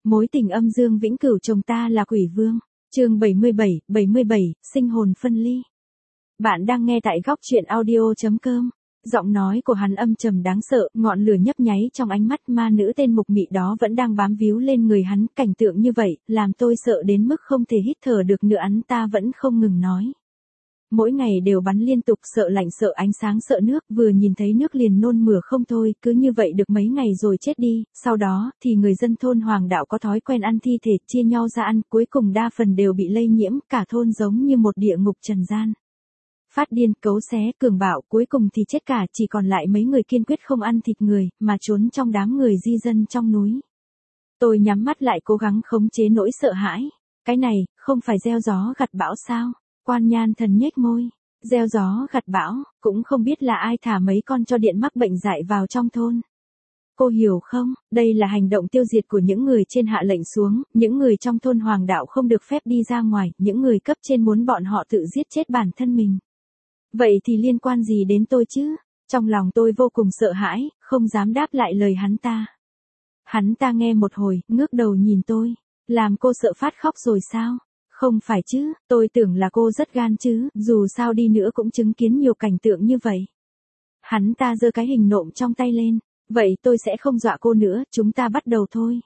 Mối tình âm dương vĩnh cửu chồng ta là quỷ vương. Chương 77, sinh hồn phân ly. Bạn đang nghe tại góc truyện audio.com. Giọng nói của hắn âm trầm đáng sợ, ngọn lửa nhấp nháy trong ánh mắt ma nữ tên mục mị đó vẫn đang bám víu lên người hắn. Cảnh tượng như vậy, làm tôi sợ đến mức không thể hít thở được nữa. Hắn ta vẫn không ngừng nói. Mỗi ngày đều bắn liên tục, sợ lạnh sợ ánh sáng sợ nước, vừa nhìn thấy nước liền nôn mửa không thôi, cứ như vậy được mấy ngày rồi chết đi. Sau đó thì người dân thôn Hoàng Đạo có thói quen ăn thi thể, chia nhau ra ăn, cuối cùng đa phần đều bị lây nhiễm, cả thôn giống như một địa ngục trần gian. Phát điên, cấu xé, cường bạo, cuối cùng thì chết cả, chỉ còn lại mấy người kiên quyết không ăn thịt người, mà trốn trong đám người di dân trong núi. Tôi nhắm mắt lại cố gắng khống chế nỗi sợ hãi. Cái này, không phải gieo gió gặt bão sao? Quan Nhan Thần nhếch môi. Gieo gió gặt bão, cũng không biết là ai thả mấy con cho điện mắc bệnh dại vào trong thôn. Cô hiểu không, đây là hành động tiêu diệt của những người trên hạ lệnh xuống, những người trong thôn Hoàng Đạo không được phép đi ra ngoài, những người cấp trên muốn bọn họ tự giết chết bản thân mình. Vậy thì liên quan gì đến tôi chứ? Trong lòng tôi vô cùng sợ hãi, không dám đáp lại lời hắn ta. Hắn ta nghe một hồi, ngước đầu nhìn tôi. Làm cô sợ phát khóc rồi sao? Không phải chứ, tôi tưởng là cô rất gan chứ, dù sao đi nữa cũng chứng kiến nhiều cảnh tượng như vậy. Hắn ta giơ cái hình nộm trong tay lên. Vậy tôi sẽ không dọa cô nữa, chúng ta bắt đầu thôi.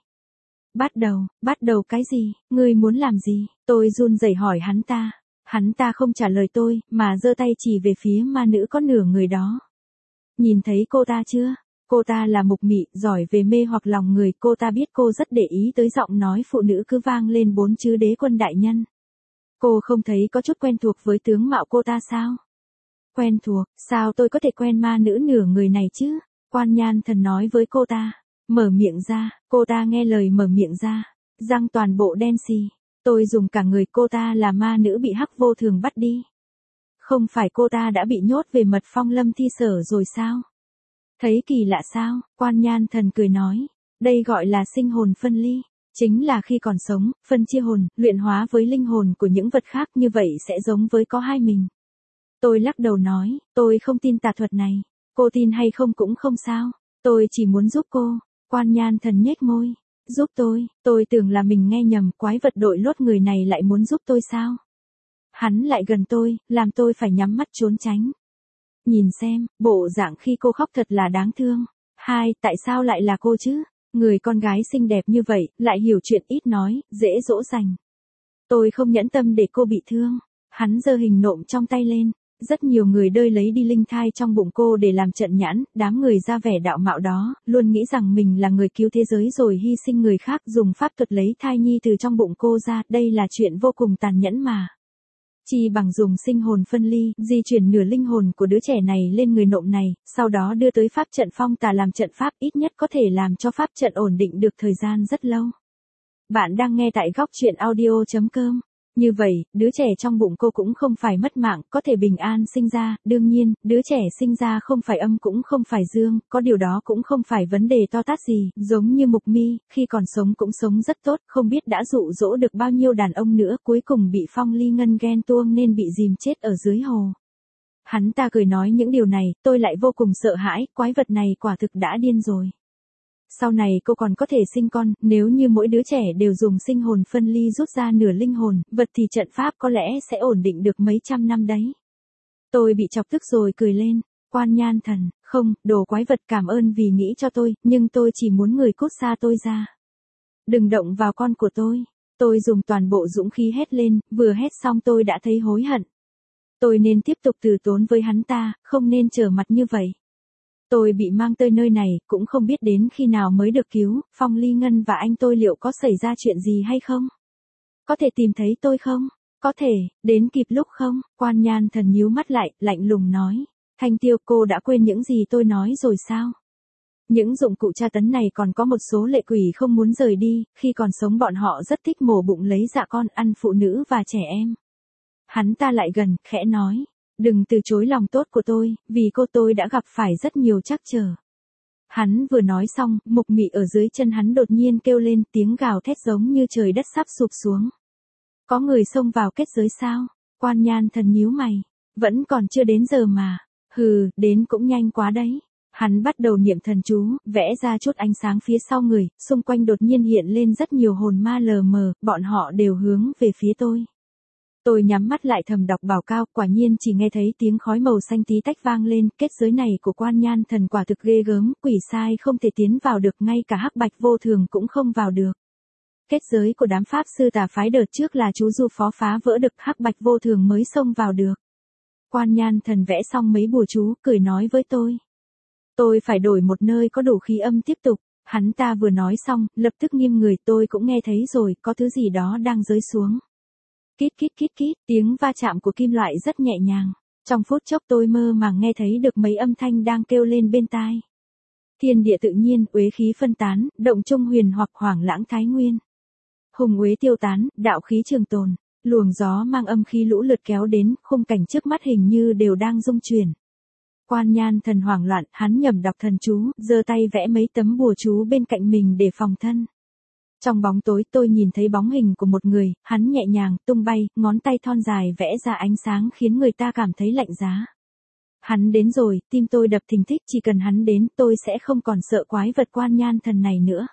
Bắt đầu cái gì, ngươi muốn làm gì? Tôi run rẩy hỏi hắn ta. Hắn ta không trả lời tôi, mà giơ tay chỉ về phía ma nữ có nửa người đó. Nhìn thấy cô ta chưa? Cô ta là mục mị, giỏi về mê hoặc lòng người, cô ta biết cô rất để ý tới giọng nói phụ nữ cứ vang lên 4 chữ đế quân đại nhân. Cô không thấy có chút quen thuộc với tướng mạo cô ta sao? Quen thuộc, sao tôi có thể quen ma nữ nửa người này chứ? Quan Nhan Thần nói với cô ta. Mở miệng ra, cô ta nghe lời mở miệng ra. Răng toàn bộ đen xì. Tôi dùng cả người, cô ta là ma nữ bị Hắc Vô Thường bắt đi. Không phải cô ta đã bị nhốt về Mật Phong Lâm Thi Sở rồi sao? Thấy kỳ lạ sao? Quan Nhan Thần cười nói. Đây gọi là sinh hồn phân ly. Chính là khi còn sống, phân chia hồn, luyện hóa với linh hồn của những vật khác, như vậy sẽ giống với có hai mình. Tôi lắc đầu nói, tôi không tin tà thuật này. Cô tin hay không cũng không sao. Tôi chỉ muốn giúp cô. Quan Nhan Thần nhếch môi. Giúp tôi tưởng là mình nghe nhầm, quái vật đội lốt người này lại muốn giúp tôi sao? Hắn lại gần tôi, làm tôi phải nhắm mắt trốn tránh. Nhìn xem, bộ dạng khi cô khóc thật là đáng thương. Tại sao lại là cô chứ? Người con gái xinh đẹp như vậy, lại hiểu chuyện ít nói, dễ dỗ dành. Tôi không nhẫn tâm để cô bị thương. Hắn giơ hình nộm trong tay lên. Rất nhiều người đơi lấy đi linh thai trong bụng cô để làm trận nhãn, đám người ra vẻ đạo mạo đó, luôn nghĩ rằng mình là người cứu thế giới rồi hy sinh người khác, dùng pháp thuật lấy thai nhi từ trong bụng cô ra, đây là chuyện vô cùng tàn nhẫn mà. Chi bằng dùng sinh hồn phân ly, di chuyển nửa linh hồn của đứa trẻ này lên người nộm này, sau đó đưa tới pháp trận phong tà làm trận pháp, ít nhất có thể làm cho pháp trận ổn định được thời gian rất lâu. Bạn đang nghe tại góc truyện audio.com. Như vậy, đứa trẻ trong bụng cô cũng không phải mất mạng, có thể bình an sinh ra, đương nhiên, đứa trẻ sinh ra không phải âm cũng không phải dương, có điều đó cũng không phải vấn đề to tát gì, giống như Mục Mi, khi còn sống cũng sống rất tốt, không biết đã dụ dỗ được bao nhiêu đàn ông nữa, cuối cùng bị Phong Ly Ngân ghen tuông nên bị dìm chết ở dưới hồ. Hắn ta cười nói những điều này, tôi lại vô cùng sợ hãi, quái vật này quả thực đã điên rồi. Sau này cô còn có thể sinh con, nếu như mỗi đứa trẻ đều dùng sinh hồn phân ly rút ra nửa linh hồn, vật thì trận pháp có lẽ sẽ ổn định được mấy trăm năm đấy. Tôi bị chọc tức rồi cười lên. Quan Nhan Thần, không, đồ quái vật, cảm ơn vì nghĩ cho tôi, nhưng tôi chỉ muốn người cút xa tôi ra. Đừng động vào con của tôi. Tôi dùng toàn bộ dũng khí hét lên, vừa hét xong tôi đã thấy hối hận. Tôi nên tiếp tục từ tốn với hắn ta, không nên trở mặt như vậy. Tôi bị mang tới nơi này, cũng không biết đến khi nào mới được cứu, Phong Ly Ngân và anh tôi liệu có xảy ra chuyện gì hay không? Có thể tìm thấy tôi không? Có thể, đến kịp lúc không? Quan Nhan Thần nhíu mắt lại, lạnh lùng nói. Thanh Tiêu, cô đã quên những gì tôi nói rồi sao? Những dụng cụ tra tấn này còn có một số lệ quỷ không muốn rời đi, khi còn sống bọn họ rất thích mổ bụng lấy dạ con, ăn phụ nữ và trẻ em. Hắn ta lại gần, khẽ nói. Đừng từ chối lòng tốt của tôi, vì cô tôi đã gặp phải rất nhiều trắc trở. Hắn vừa nói xong, Mục Mị ở dưới chân hắn đột nhiên kêu lên, tiếng gào thét giống như trời đất sắp sụp xuống. Có người xông vào kết giới sao? Quan Nhan Thần nhíu mày. Vẫn còn chưa đến giờ mà. Hừ, đến cũng nhanh quá đấy. Hắn bắt đầu niệm thần chú, vẽ ra chút ánh sáng phía sau người, xung quanh đột nhiên hiện lên rất nhiều hồn ma lờ mờ, bọn họ đều hướng về phía tôi. Tôi nhắm mắt lại thầm đọc bảo cao, quả nhiên chỉ nghe thấy tiếng khói màu xanh tí tách vang lên, kết giới này của Quan Nhan Thần quả thực ghê gớm, quỷ sai không thể tiến vào được, ngay cả Hắc Bạch Vô Thường cũng không vào được. Kết giới của đám pháp sư tà phái đợt trước là chú Du Phó phá vỡ được, Hắc Bạch Vô Thường mới xông vào được. Quan Nhan Thần vẽ xong mấy bùa chú, cười nói với tôi. Tôi phải đổi một nơi có đủ khí âm tiếp tục. Hắn ta vừa nói xong, lập tức nghiêng người, tôi cũng nghe thấy rồi, có thứ gì đó đang rơi xuống. Kít kít kít kít, tiếng va chạm của kim loại rất nhẹ nhàng. Trong phút chốc tôi mơ màng nghe thấy được mấy âm thanh đang kêu lên bên tai. Thiên địa tự nhiên, uế khí phân tán, động trung huyền hoặc hoảng lãng thái nguyên. Hùng uế tiêu tán, đạo khí trường tồn. Luồng gió mang âm khí lũ lượt kéo đến, khung cảnh trước mắt hình như đều đang rung chuyển. Quan Nhan Thần hoảng loạn, hắn nhẩm đọc thần chú, giơ tay vẽ mấy tấm bùa chú bên cạnh mình để phòng thân. Trong bóng tối tôi nhìn thấy bóng hình của một người, hắn nhẹ nhàng, tung bay, ngón tay thon dài vẽ ra ánh sáng khiến người ta cảm thấy lạnh giá. Hắn đến rồi, tim tôi đập thình thịch, chỉ cần hắn đến tôi sẽ không còn sợ quái vật Quan Nhan Thần này nữa.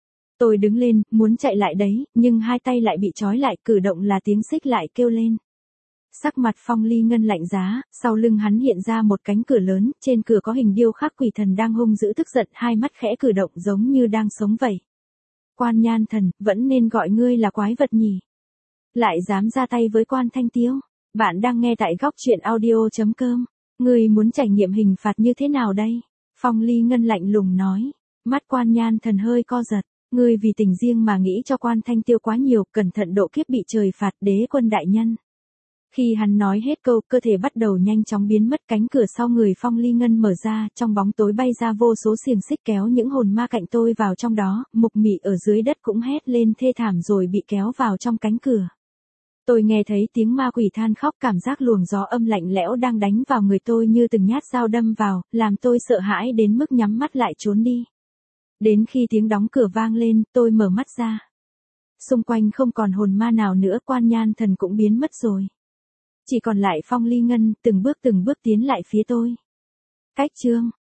Tôi đứng lên, muốn chạy lại đấy, nhưng hai tay lại bị trói lại, cử động là tiếng xích lại kêu lên. Sắc mặt Phong Ly Ngân lạnh giá, sau lưng hắn hiện ra một cánh cửa lớn, trên cửa có hình điêu khắc quỷ thần đang hung dữ tức giận, hai mắt khẽ cử động giống như đang sống vậy. Quan Nhan Thần, vẫn nên gọi ngươi là quái vật nhỉ? Lại dám ra tay với Quan Thanh Tiêu? Bạn đang nghe tại góc truyện audio.com. Ngươi muốn trải nghiệm hình phạt như thế nào đây? Phong Ly Ngân lạnh lùng nói. Mắt Quan Nhan Thần hơi co giật. Ngươi vì tình riêng mà nghĩ cho Quan Thanh Tiêu quá nhiều, cẩn thận độ kiếp bị trời phạt, đế quân đại nhân. Khi hắn nói hết câu, cơ thể bắt đầu nhanh chóng biến mất, cánh cửa sau người Phong Ly Ngân mở ra, trong bóng tối bay ra vô số xiềng xích kéo những hồn ma cạnh tôi vào trong đó, Mục Mị ở dưới đất cũng hét lên thê thảm rồi bị kéo vào trong cánh cửa. Tôi nghe thấy tiếng ma quỷ than khóc, cảm giác luồng gió âm lạnh lẽo đang đánh vào người tôi như từng nhát dao đâm vào, làm tôi sợ hãi đến mức nhắm mắt lại trốn đi. Đến khi tiếng đóng cửa vang lên, tôi mở mắt ra. Xung quanh không còn hồn ma nào nữa, Quan Nhan Thần cũng biến mất rồi. Chỉ còn lại Phong Ly Ngân, từng bước tiến lại phía tôi. Cách chương